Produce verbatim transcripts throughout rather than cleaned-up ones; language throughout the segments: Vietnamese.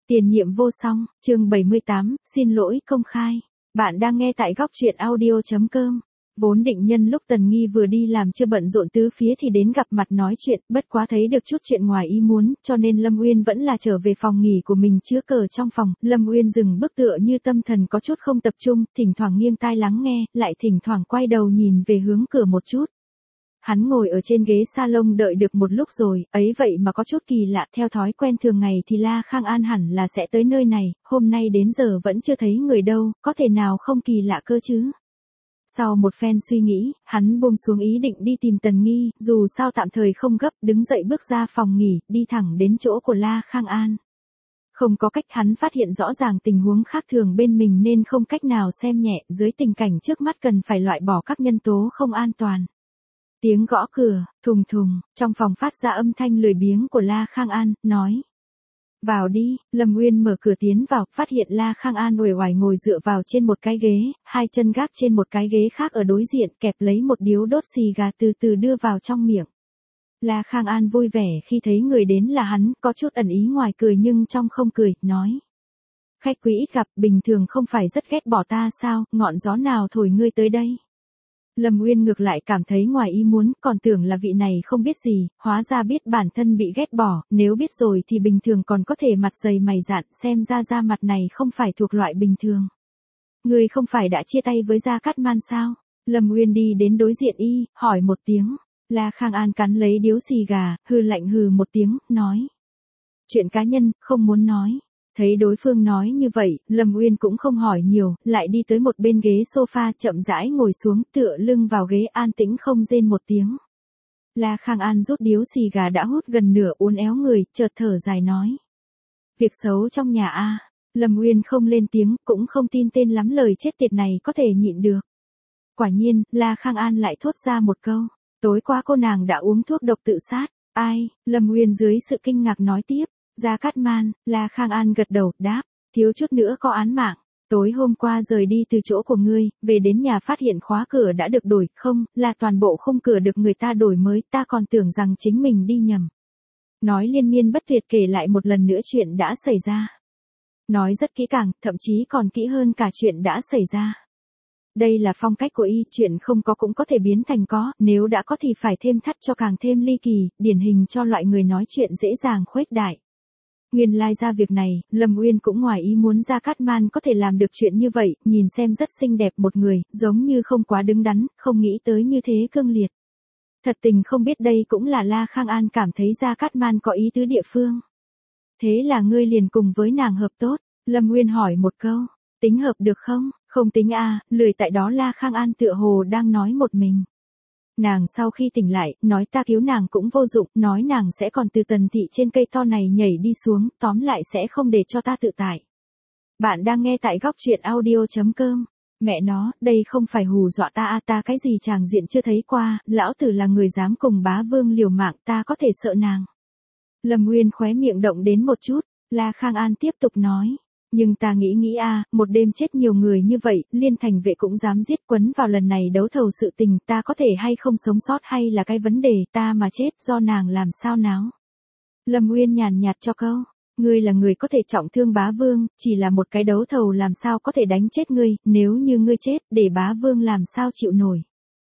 Tiền nhiệm vô song, chương bảy mươi tám, xin lỗi công khai. Bạn đang nghe tại góc truyện audio chấm com. Vốn định nhân lúc Tần Nghi vừa đi làm chưa bận rộn tứ phía thì đến gặp mặt nói chuyện, bất quá thấy được chút chuyện ngoài ý muốn, cho nên Lâm Uyên vẫn là trở về phòng nghỉ của mình chứa cờ trong phòng. Lâm Uyên dừng bước tựa như tâm thần có chút không tập trung, thỉnh thoảng nghiêng tai lắng nghe, lại thỉnh thoảng quay đầu nhìn về hướng cửa một chút. Hắn ngồi ở trên ghế salon đợi được một lúc rồi, ấy vậy mà có chút kỳ lạ, theo thói quen thường ngày thì La Khang An hẳn là sẽ tới nơi này, hôm nay đến giờ vẫn chưa thấy người đâu, có thể nào không kỳ lạ cơ chứ. Sau một phen suy nghĩ, hắn buông xuống ý định đi tìm Tần Nghi, dù sao tạm thời không gấp, đứng dậy bước ra phòng nghỉ, đi thẳng đến chỗ của La Khang An. Không có cách, hắn phát hiện rõ ràng tình huống khác thường bên mình nên không cách nào xem nhẹ, dưới tình cảnh trước mắt cần phải loại bỏ các nhân tố không an toàn. Tiếng gõ cửa, thùng thùng, trong phòng phát ra âm thanh lười biếng của La Khang An, nói. Vào đi, Lâm Uyên mở cửa tiến vào, phát hiện La Khang An uể oải ngồi dựa vào trên một cái ghế, hai chân gác trên một cái ghế khác ở đối diện, kẹp lấy một điếu đốt xì gà từ từ đưa vào trong miệng. La Khang An vui vẻ khi thấy người đến là hắn, có chút ẩn ý ngoài cười nhưng trong không cười, nói. Khách quý ít gặp, bình thường không phải rất ghét bỏ ta sao, ngọn gió nào thổi ngươi tới đây? Lâm Uyên ngược lại cảm thấy ngoài ý muốn, còn tưởng là vị này không biết gì, hóa ra biết bản thân bị ghét bỏ, nếu biết rồi thì bình thường còn có thể mặt dày mày dạn, xem ra da mặt này không phải thuộc loại bình thường. Người không phải đã chia tay với Gia Cát Man sao? Lâm Uyên đi đến đối diện y, hỏi một tiếng. La Khang An cắn lấy điếu xì gà, hừ lạnh hừ một tiếng, nói. Chuyện cá nhân, không muốn nói. Thấy đối phương nói như vậy, Lâm Uyên cũng không hỏi nhiều, lại đi tới một bên ghế sofa chậm rãi ngồi xuống tựa lưng vào ghế an tĩnh không rên một tiếng. La Khang An rút điếu xì gà đã hút gần nửa uốn éo người, chợt thở dài nói. Việc xấu trong nhà a. Lâm Uyên không lên tiếng, cũng không tin tên lắm lời chết tiệt này có thể nhịn được. Quả nhiên, La Khang An lại thốt ra một câu. Tối qua cô nàng đã uống thuốc độc tự sát. Ai? Lâm Uyên dưới sự kinh ngạc nói tiếp. Gia Cát Man, La Khang An gật đầu, đáp, thiếu chút nữa có án mạng. Tối hôm qua rời đi từ chỗ của ngươi, về đến nhà phát hiện khóa cửa đã được đổi, không, là toàn bộ khung cửa được người ta đổi mới, ta còn tưởng rằng chính mình đi nhầm. Nói liên miên bất tuyệt kể lại một lần nữa chuyện đã xảy ra. Nói rất kỹ càng, thậm chí còn kỹ hơn cả chuyện đã xảy ra. Đây là phong cách của y, chuyện không có cũng có thể biến thành có, nếu đã có thì phải thêm thắt cho càng thêm ly kỳ, điển hình cho loại người nói chuyện dễ dàng khuếch đại. Nguyên lai ra việc này, Lâm Uyên cũng ngoài ý muốn Gia Cát Man có thể làm được chuyện như vậy, nhìn xem rất xinh đẹp một người, giống như không quá đứng đắn, không nghĩ tới như thế cương liệt. Thật tình không biết đây cũng là La Khang An cảm thấy Gia Cát Man có ý tứ địa phương. Thế là ngươi liền cùng với nàng hợp tốt, Lâm Uyên hỏi một câu, tính hợp được không, không tính a, lười tại đó La Khang An tựa hồ đang nói một mình. Nàng sau khi tỉnh lại, nói ta cứu nàng cũng vô dụng, nói nàng sẽ còn từ Tần thị trên cây to này nhảy đi xuống, tóm lại sẽ không để cho ta tự tại. Bạn đang nghe tại góc truyện audio chấm com. Mẹ nó, đây không phải hù dọa ta à, ta cái gì chàng diện chưa thấy qua, lão tử là người dám cùng bá vương liều mạng, ta có thể sợ nàng. Lâm Uyên khóe miệng động đến một chút, La Khang An tiếp tục nói. Nhưng ta nghĩ nghĩ a, à, một đêm chết nhiều người như vậy, liên thành vệ cũng dám giết, quấn vào lần này đấu thầu sự tình, ta có thể hay không sống sót hay là cái vấn đề, ta mà chết do nàng làm sao náo. Lâm Uyên nhàn nhạt cho câu, ngươi là người có thể trọng thương bá vương, chỉ là một cái đấu thầu làm sao có thể đánh chết ngươi, nếu như ngươi chết, để bá vương làm sao chịu nổi.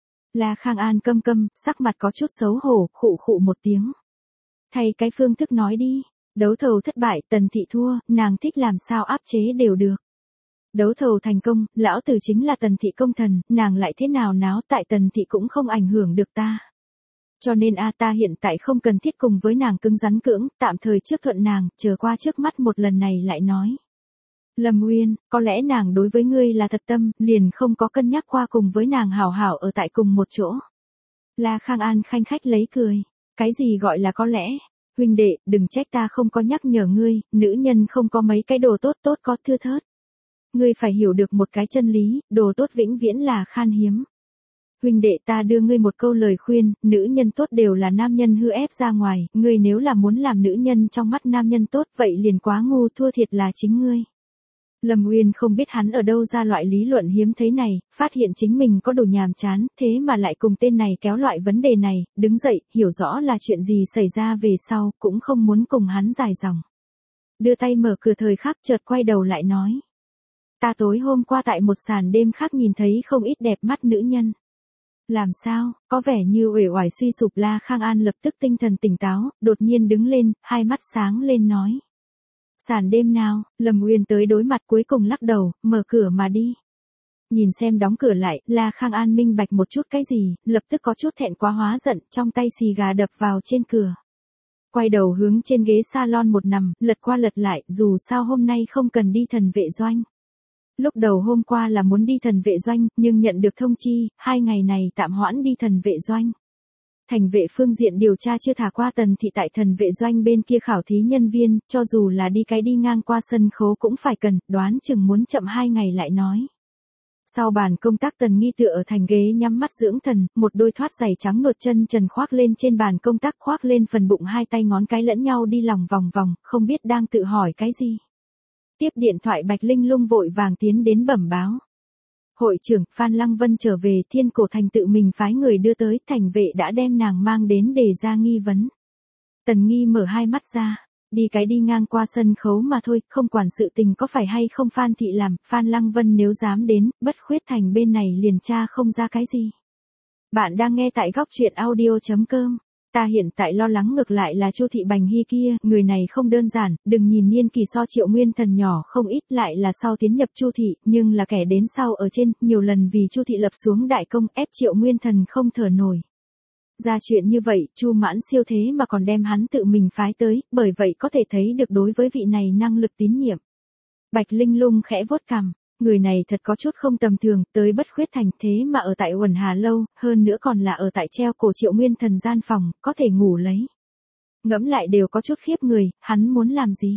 La Khang An câm câm, sắc mặt có chút xấu hổ, khụ khụ một tiếng. Thay cái phương thức nói đi. Đấu thầu thất bại, Tần thị thua, nàng thích làm sao áp chế đều được. Đấu thầu thành công, lão tử chính là Tần thị công thần, nàng lại thế nào náo, tại Tần thị cũng không ảnh hưởng được ta. Cho nên a ta hiện tại không cần thiết cùng với nàng cứng rắn cưỡng, tạm thời trước thuận nàng, chờ qua trước mắt một lần này lại nói. Lâm Uyên, có lẽ nàng đối với ngươi là thật tâm, liền không có cân nhắc qua cùng với nàng hảo hảo ở tại cùng một chỗ. La Khang An khanh khách lấy cười, cái gì gọi là có lẽ? Huynh đệ, đừng trách ta không có nhắc nhở ngươi, nữ nhân không có mấy cái đồ tốt tốt có thưa thớt. Ngươi phải hiểu được một cái chân lý, đồ tốt vĩnh viễn là khan hiếm. Huynh đệ ta đưa ngươi một câu lời khuyên, nữ nhân tốt đều là nam nhân hư ép ra ngoài, ngươi nếu là muốn làm nữ nhân trong mắt nam nhân tốt vậy liền quá ngu, thua thiệt là chính ngươi. Lâm Uyên không biết hắn ở đâu ra loại lý luận hiếm thấy này, phát hiện chính mình có đủ nhàm chán, thế mà lại cùng tên này kéo loại vấn đề này, đứng dậy, hiểu rõ là chuyện gì xảy ra về sau, cũng không muốn cùng hắn dài dòng. đưa tay mở cửa thời khắc chợt quay đầu lại nói. Ta tối hôm qua tại một sàn đêm khác nhìn thấy không ít đẹp mắt nữ nhân. Làm sao, có vẻ như uể oải suy sụp. La Khang An lập tức tinh thần tỉnh táo, đột nhiên đứng lên, hai mắt sáng lên nói. Sàn đêm nào? Lâm Uyên tới đối mặt cuối cùng lắc đầu, mở cửa mà đi. Nhìn xem đóng cửa lại, La Khang An minh bạch một chút cái gì, lập tức có chút thẹn quá hóa giận, trong tay xì gà đập vào trên cửa. Quay đầu hướng trên ghế salon một nằm, lật qua lật lại, dù sao hôm nay không cần đi thần vệ doanh. Lúc đầu hôm qua là muốn đi thần vệ doanh, nhưng nhận được thông chi, hai ngày này tạm hoãn đi thần vệ doanh. Thành vệ phương diện điều tra chưa thả qua Tần thị tại thần vệ doanh bên kia khảo thí nhân viên, cho dù là đi cái đi ngang qua sân khấu cũng phải cần, đoán chừng muốn chậm hai ngày lại nói. Sau bàn công tác Tần Nghi tựa ở thành ghế nhắm mắt dưỡng thần, một đôi thoát giày trắng nuột chân trần khoác lên trên bàn công tác, khoác lên phần bụng, hai tay ngón cái lẫn nhau đi lòng vòng vòng, không biết đang tự hỏi cái gì. Tiếp điện thoại Bạch Linh Lung vội vàng tiến đến bẩm báo. Hội trưởng, Phan Lăng Vân trở về, Thiên Cổ Thành tự mình phái người đưa tới, thành vệ đã đem nàng mang đến để ra nghi vấn. Tần Nghi mở hai mắt ra, đi cái đi ngang qua sân khấu mà thôi, không quản sự tình có phải hay không Phan thị làm, Phan Lăng Vân nếu dám đến, Bất Khuyết Thành bên này liền tra không ra cái gì. Bạn đang nghe tại góc truyện audio chấm com. Ta hiện tại lo lắng ngược lại là Chu Thị Bành Hy kia, người này không đơn giản, đừng nhìn niên kỳ so Triệu Nguyên Thần nhỏ không ít, lại là sau tiến nhập Chu Thị, nhưng là kẻ đến sau ở trên, nhiều lần vì Chu Thị lập xuống đại công, ép Triệu Nguyên Thần không thở nổi. Ra chuyện như vậy, Chu Mãn Siêu thế mà còn đem hắn tự mình phái tới, bởi vậy có thể thấy được đối với vị này năng lực tín nhiệm. Bạch Linh Lung khẽ vuốt cằm. Người này thật có chút không tầm thường, tới Bất Khuyết Thành thế mà ở tại Uẩn Hà Lâu, hơn nữa còn là ở tại treo cổ Triệu Nguyên Thần gian phòng, có thể ngủ lấy. Ngẫm lại đều có chút khiếp người, hắn muốn làm gì?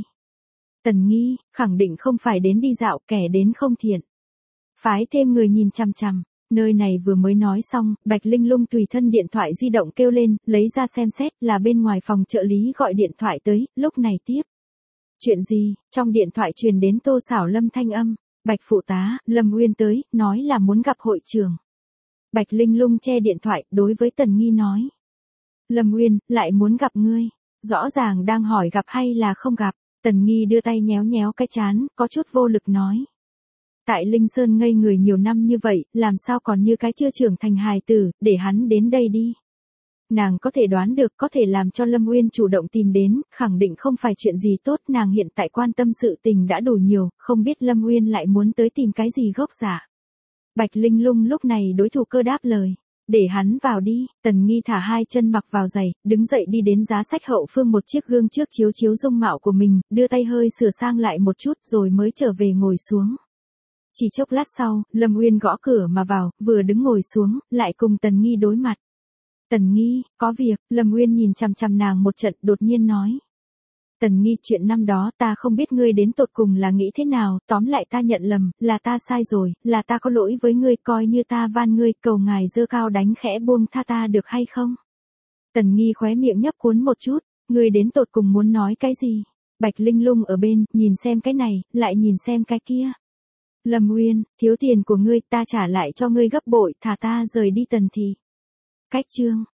Tần Nghi, khẳng định không phải đến đi dạo, kẻ đến không thiện. Phái thêm người nhìn chằm chằm, nơi này vừa mới nói xong, Bạch Linh Lung tùy thân điện thoại di động kêu lên, lấy ra xem xét, là bên ngoài phòng trợ lý gọi điện thoại tới, lúc này tiếp. Chuyện gì? Trong điện thoại truyền đến Tô Xảo Lâm thanh âm. Bạch phụ tá, Lâm Uyên tới, nói là muốn gặp hội trưởng. Bạch Linh Lung che điện thoại, đối với Tần Nghi nói. Lâm Uyên, lại muốn gặp ngươi. Rõ ràng đang hỏi gặp hay là không gặp. Tần Nghi đưa tay nhéo nhéo cái chán, có chút vô lực nói. Tại Linh Sơn ngây người nhiều năm như vậy, làm sao còn như cái chưa trưởng thành hài tử, để hắn đến đây đi. Nàng có thể đoán được, có thể làm cho Lâm Uyên chủ động tìm đến, khẳng định không phải chuyện gì tốt, nàng hiện tại quan tâm sự tình đã đủ nhiều, không biết Lâm Uyên lại muốn tới tìm cái gì gốc giả. Bạch Linh Lung lúc này đối thủ cơ đáp lời, để hắn vào đi. Tần Nghi thả hai chân mặc vào giày, đứng dậy đi đến giá sách hậu phương một chiếc gương trước chiếu chiếu dung mạo của mình, đưa tay hơi sửa sang lại một chút rồi mới trở về ngồi xuống. Chỉ chốc lát sau, Lâm Uyên gõ cửa mà vào, vừa đứng ngồi xuống, lại cùng Tần Nghi đối mặt. Tần Nghi, có việc, Lâm Uyên nhìn chằm chằm nàng một trận, đột nhiên nói. Tần Nghi, chuyện năm đó ta không biết ngươi đến tột cùng là nghĩ thế nào, tóm lại ta nhận lầm, là ta sai rồi, là ta có lỗi với ngươi, coi như ta van ngươi, cầu ngài giơ cao đánh khẽ buông tha ta được hay không? Tần Nghi khóe miệng nhấp cuốn một chút, ngươi đến tột cùng muốn nói cái gì? Bạch Linh Lung ở bên, nhìn xem cái này, lại nhìn xem cái kia. Lâm Uyên, thiếu tiền của ngươi ta trả lại cho ngươi gấp bội, thả ta rời đi Tần thị. Cách chương